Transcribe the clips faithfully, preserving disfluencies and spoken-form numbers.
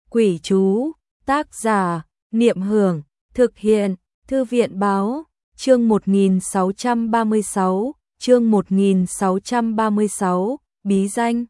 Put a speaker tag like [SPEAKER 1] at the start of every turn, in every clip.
[SPEAKER 1] Quỷ chú, tác giả, Niệm Hưởng, thực hiện, Thư viện báo, chương một nghìn sáu trăm ba mươi sáu, chương một nghìn sáu trăm ba mươi sáu, bí danh.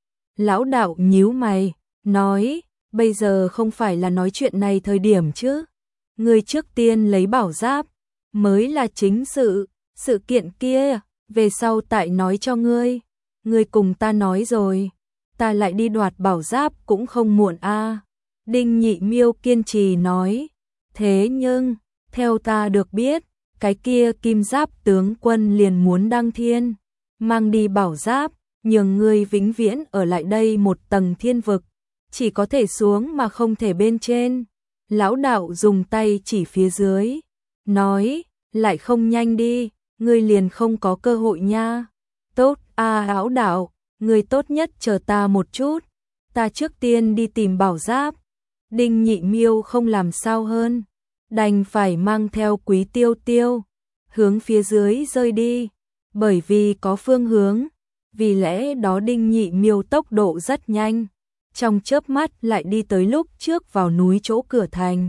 [SPEAKER 1] Lão đạo nhíu mày, nói, bây giờ không phải là nói chuyện này thời điểm chứ. Ngươi trước tiên lấy bảo giáp, mới là chính sự, sự kiện kia, về sau tại nói cho ngươi. Ngươi cùng ta nói rồi, ta lại đi đoạt bảo giáp cũng không muộn a. Đinh Nhị Miêu kiên trì nói, thế nhưng, theo ta được biết, cái kia kim giáp tướng quân liền muốn đăng thiên, mang đi bảo giáp, nhường ngươi vĩnh viễn ở lại đây một tầng thiên vực, chỉ có thể xuống mà không thể bên trên. Lão đạo dùng tay chỉ phía dưới, nói, lại không nhanh đi, ngươi liền không có cơ hội nha. Tốt, a lão đạo, ngươi tốt nhất chờ ta một chút, ta trước tiên đi tìm bảo giáp. Đinh Nhị Miêu không làm sao hơn, đành phải mang theo Quý Tiêu Tiêu, hướng phía dưới rơi đi, bởi vì có phương hướng, vì lẽ đó Đinh Nhị Miêu tốc độ rất nhanh, trong chớp mắt lại đi tới lúc trước vào núi chỗ cửa thành.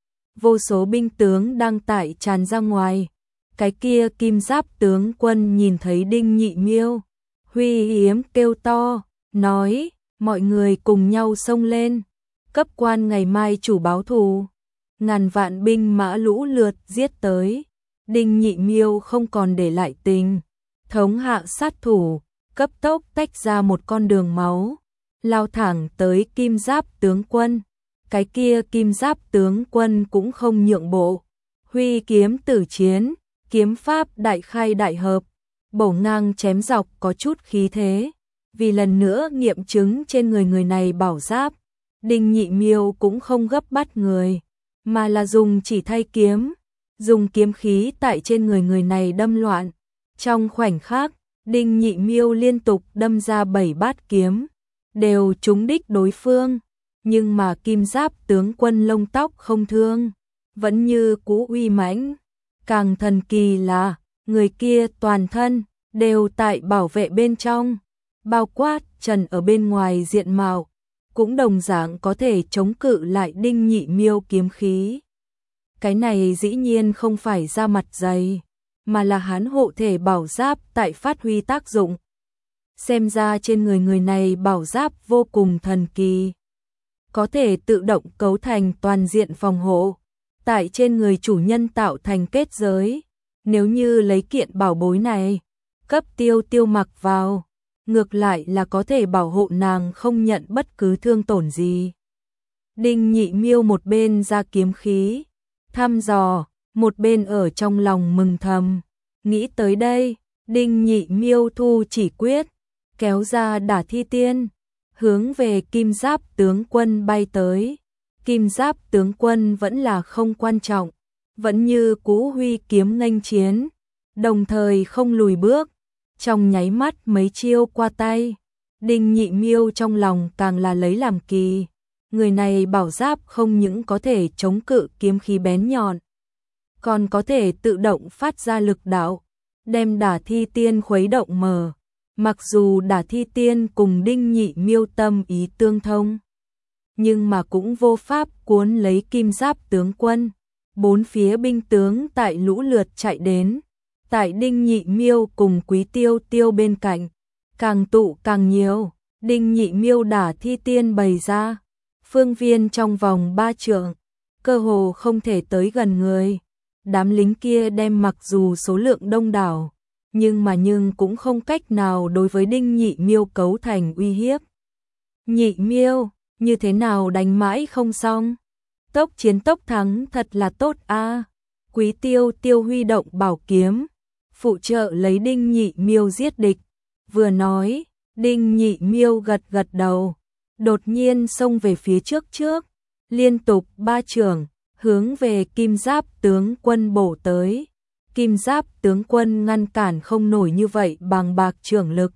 [SPEAKER 1] Vô số binh tướng đang tại tràn ra ngoài, cái kia kim giáp tướng quân nhìn thấy Đinh Nhị Miêu, huy hiếm kêu to, nói, mọi người cùng nhau xông lên. Cấp quan ngày mai chủ báo thù, ngàn vạn binh mã lũ lượt giết tới, Đinh Nhị Miêu không còn để lại tình, thống hạ sát thủ, cấp tốc tách ra một con đường máu, lao thẳng tới kim giáp tướng quân. Cái kia kim giáp tướng quân cũng không nhượng bộ, huy kiếm tử chiến, kiếm pháp đại khai đại hợp, bổ ngang chém dọc có chút khí thế, vì lần nữa nghiệm chứng trên người người này bảo giáp. Đinh Nhị Miêu cũng không gấp bắt người, mà là dùng chỉ thay kiếm, dùng kiếm khí tại trên người người này đâm loạn. Trong khoảnh khắc, Đinh Nhị Miêu liên tục đâm ra bảy bát kiếm, đều trúng đích đối phương, nhưng mà kim giáp tướng quân lông tóc không thương, vẫn như cũ uy mãnh. Càng thần kỳ là, người kia toàn thân, đều tại bảo vệ bên trong, bao quát trần ở bên ngoài diện mạo, cũng đồng dạng có thể chống cự lại Đinh Nhị Miêu kiếm khí. Cái này dĩ nhiên không phải da mặt dày, mà là hắn hộ thể bảo giáp tại phát huy tác dụng. Xem ra trên người người này bảo giáp vô cùng thần kỳ, có thể tự động cấu thành toàn diện phòng hộ, tại trên người chủ nhân tạo thành kết giới. Nếu như lấy kiện bảo bối này, cấp Tiêu Tiêu mặc vào, ngược lại là có thể bảo hộ nàng không nhận bất cứ thương tổn gì. Đinh Nhị Miêu một bên ra kiếm khí, thăm dò, một bên ở trong lòng mừng thầm. Nghĩ tới đây, Đinh Nhị Miêu thu chỉ quyết, kéo ra Đả Thi Tiên, hướng về kim giáp tướng quân bay tới. Kim giáp tướng quân vẫn là không quan trọng, vẫn như cũ huy kiếm nghênh chiến, đồng thời không lùi bước. Trong nháy mắt mấy chiêu qua tay, Đinh Nhị Miêu trong lòng càng là lấy làm kỳ. Người này bảo giáp không những có thể chống cự kiếm khí bén nhọn, còn có thể tự động phát ra lực đạo, đem Đả Thi Tiên khuấy động mở. Mặc dù Đả Thi Tiên cùng Đinh Nhị Miêu tâm ý tương thông, nhưng mà cũng vô pháp cuốn lấy kim giáp tướng quân. Bốn phía binh tướng tại lũ lượt chạy đến, tại Đinh Nhị Miêu cùng Quý Tiêu Tiêu bên cạnh, càng tụ càng nhiều. Đinh Nhị Miêu Đả Thi Tiên bày ra, phương viên trong vòng ba trượng, cơ hồ không thể tới gần người. Đám lính kia đem mặc dù số lượng đông đảo, nhưng mà nhưng cũng không cách nào đối với Đinh Nhị Miêu cấu thành uy hiếp. Nhị Miêu, như thế nào đánh mãi không xong? Tốc chiến tốc thắng thật là tốt a. Quý Tiêu Tiêu huy động bảo kiếm, phụ trợ lấy Đinh Nhị Miêu giết địch. Vừa nói, Đinh Nhị Miêu gật gật đầu, đột nhiên xông về phía trước trước, liên tục ba chưởng, hướng về kim giáp tướng quân bổ tới. Kim giáp tướng quân ngăn cản không nổi như vậy bằng bạc chưởng lực,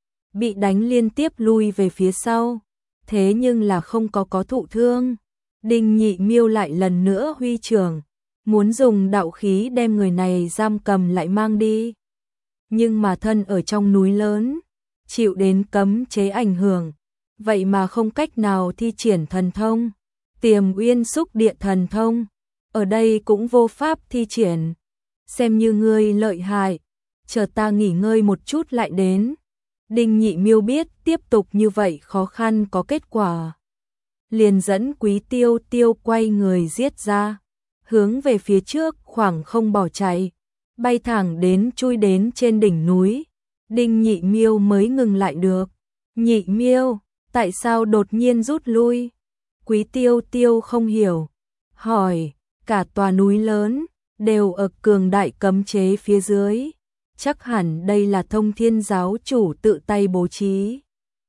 [SPEAKER 1] bị đánh liên tiếp lui về phía sau, thế nhưng là không có có thụ thương. Đinh Nhị Miêu lại lần nữa huy chưởng, muốn dùng đạo khí đem người này giam cầm lại mang đi. Nhưng mà thân ở trong núi lớn, chịu đến cấm chế ảnh hưởng, vậy mà không cách nào thi triển thần thông. Tiềm Uyên Xúc Địa thần thông, ở đây cũng vô pháp thi triển. Xem như ngươi lợi hại, chờ ta nghỉ ngơi một chút lại đến. Đinh Nhị Miêu biết tiếp tục như vậy khó khăn có kết quả, liền dẫn Quý Tiêu Tiêu quay người giết ra, hướng về phía trước khoảng không bỏ chạy, bay thẳng đến chui đến trên đỉnh núi. Đinh Nhị Miêu mới ngừng lại được. Nhị Miêu, tại sao đột nhiên rút lui? Quý Tiêu Tiêu không hiểu, hỏi, cả tòa núi lớn đều ở cường đại cấm chế phía dưới, chắc hẳn đây là Thông Thiên giáo chủ tự tay bố trí.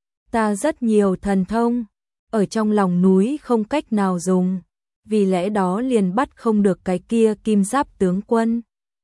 [SPEAKER 1] Ta rất nhiều thần thông, ở trong lòng núi không cách nào dùng, vì lẽ đó liền bắt không được cái kia kim giáp tướng quân.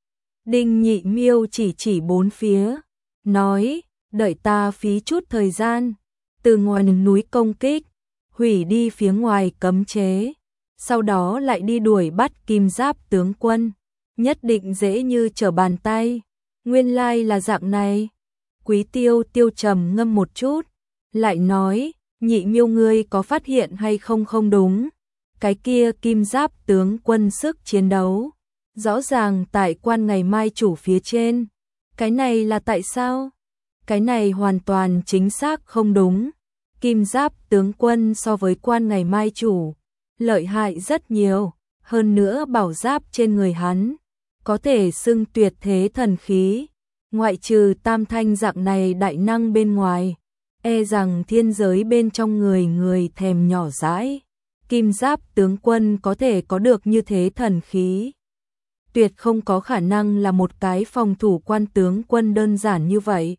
[SPEAKER 1] Đinh Nhị Miêu chỉ chỉ bốn phía, nói, đợi ta phí chút thời gian, từ ngoài núi công kích, hủy đi phía ngoài cấm chế, sau đó lại đi đuổi bắt kim giáp tướng quân, nhất định dễ như trở bàn tay. Nguyên lai là dạng này. Quý Tiêu Tiêu trầm ngâm một chút, lại nói, Nhị Miêu ngươi có phát hiện hay không không đúng, cái kia kim giáp tướng quân sức chiến đấu rõ ràng tại Quan Ngày Mai Chủ phía trên, cái này là tại sao? Cái này hoàn toàn chính xác không đúng. Kim giáp tướng quân so với Quan Ngày Mai Chủ lợi hại rất nhiều, hơn nữa bảo giáp trên người hắn có thể xưng tuyệt thế thần khí, ngoại trừ Tam Thanh dạng này đại năng bên ngoài, e rằng thiên giới bên trong người người thèm nhỏ dãi. Kim giáp tướng quân có thể có được như thế thần khí, tuyệt không có khả năng là một cái phòng thủ quan tướng quân đơn giản như vậy.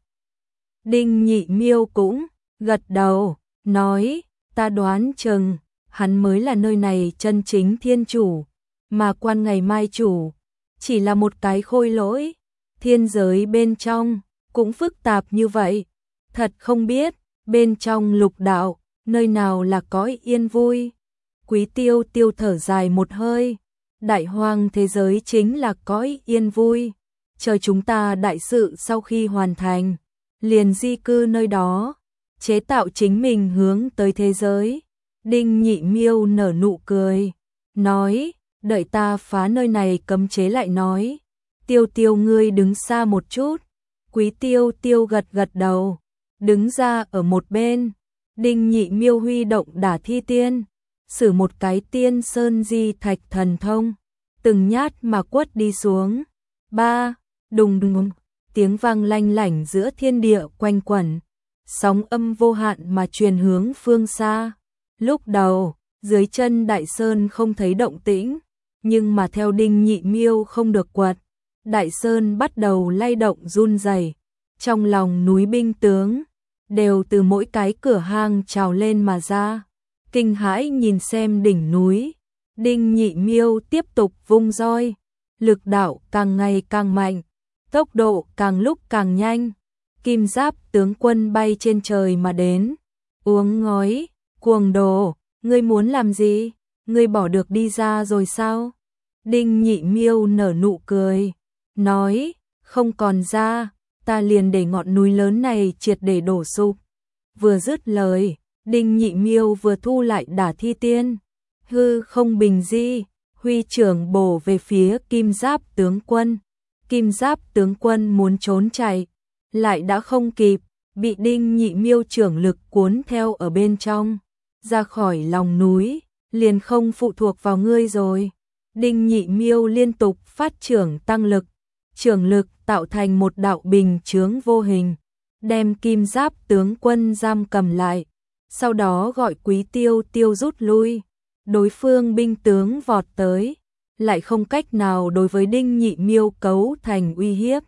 [SPEAKER 1] Đinh Nhị Miêu cũng gật đầu, nói, ta đoán chừng hắn mới là nơi này chân chính thiên chủ, mà Quan Ngày Mai Chủ chỉ là một cái khôi lỗi. Thiên giới bên trong cũng phức tạp như vậy, thật không biết bên trong lục đạo nơi nào là cõi yên vui. Quý Tiêu Tiêu thở dài một hơi, đại hoang thế giới chính là cõi yên vui, chờ chúng ta đại sự sau khi hoàn thành, liền di cư nơi đó, chế tạo chính mình hướng tới thế giới. Đinh Nhị Miêu nở nụ cười, nói, đợi ta phá nơi này cấm chế lại nói. Tiêu Tiêu ngươi đứng xa một chút. Quý Tiêu Tiêu gật gật đầu, đứng ra ở một bên. Đinh Nhị Miêu huy động Đả Thi Tiên, sử một cái Tiên Sơn Di Thạch thần thông, từng nhát mà quất đi xuống. Ba, đùng đùng, tiếng vang lanh lảnh giữa thiên địa quanh quẩn, sóng âm vô hạn mà truyền hướng phương xa. Lúc đầu, dưới chân Đại Sơn không thấy động tĩnh, nhưng mà theo Đinh Nhị Miêu không được quật, Đại Sơn bắt đầu lay động run rẩy. Trong lòng núi binh tướng đều từ mỗi cái cửa hang trào lên mà ra, kinh hãi nhìn xem đỉnh núi. Đinh Nhị Miêu tiếp tục vung roi, lực đạo càng ngày càng mạnh, tốc độ càng lúc càng nhanh. Kim giáp tướng quân bay trên trời mà đến, uống ngói, cuồng đồ, ngươi muốn làm gì? Ngươi bỏ được đi ra rồi sao? Đinh Nhị Miêu nở nụ cười, nói, không còn ra, ta liền để ngọn núi lớn này triệt để đổ sụp. Vừa dứt lời, Đinh Nhị Miêu vừa thu lại Đả Thi Tiên, hư không bình di, huy trưởng bổ về phía kim giáp tướng quân. Kim giáp tướng quân muốn trốn chạy, lại đã không kịp, bị Đinh Nhị Miêu trưởng lực cuốn theo ở bên trong, ra khỏi lòng núi, liền không phụ thuộc vào ngươi rồi. Đinh Nhị Miêu liên tục phát trưởng tăng lực, trưởng lực tạo thành một đạo bình chướng vô hình, đem kim giáp tướng quân giam cầm lại, sau đó gọi Quý Tiêu Tiêu rút lui. Đối phương binh tướng vọt tới, lại không cách nào đối với Đinh Nhị Miêu cấu thành uy hiếp.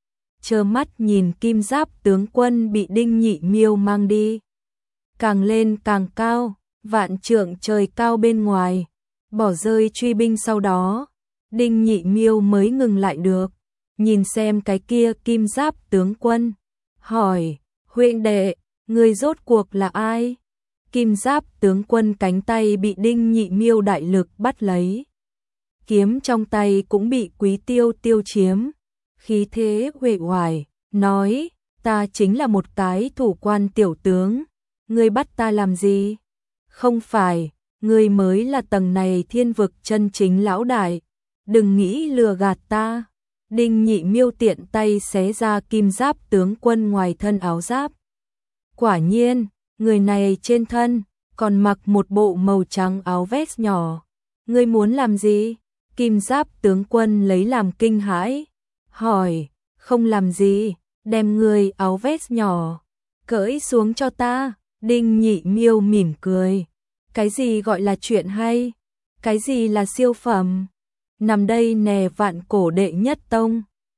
[SPEAKER 1] Trơ mắt nhìn kim giáp tướng quân bị Đinh Nhị Miêu mang đi, càng lên càng cao, vạn trượng trời cao bên ngoài, bỏ rơi truy binh. Sau đó, Đinh Nhị Miêu mới ngừng lại được, nhìn xem cái kia kim giáp tướng quân, hỏi, huynh đệ, người rốt cuộc là ai? Kim giáp tướng quân cánh tay bị Đinh Nhị Miêu đại lực bắt lấy, kiếm trong tay cũng bị Quý Tiêu Tiêu chiếm, khí thế uể oải, nói, ta chính là một cái thủ quan tiểu tướng, Ngươi bắt ta làm gì? Không phải, ngươi mới là tầng này thiên vực chân chính lão đại, đừng nghĩ lừa gạt ta. Đinh Nhị Miêu tiện tay xé ra kim giáp tướng quân ngoài thân áo giáp. Quả nhiên, người này trên thân còn mặc một bộ màu trắng áo vest nhỏ. Ngươi muốn làm gì? Kim giáp tướng quân lấy làm kinh hãi, hỏi, không làm gì, đem người áo vest nhỏ cởi xuống cho ta. Đinh Nhị Miêu mỉm cười, cái gì gọi là chuyện hay, cái gì là siêu phẩm, nằm đây nè vạn cổ đệ nhất tông,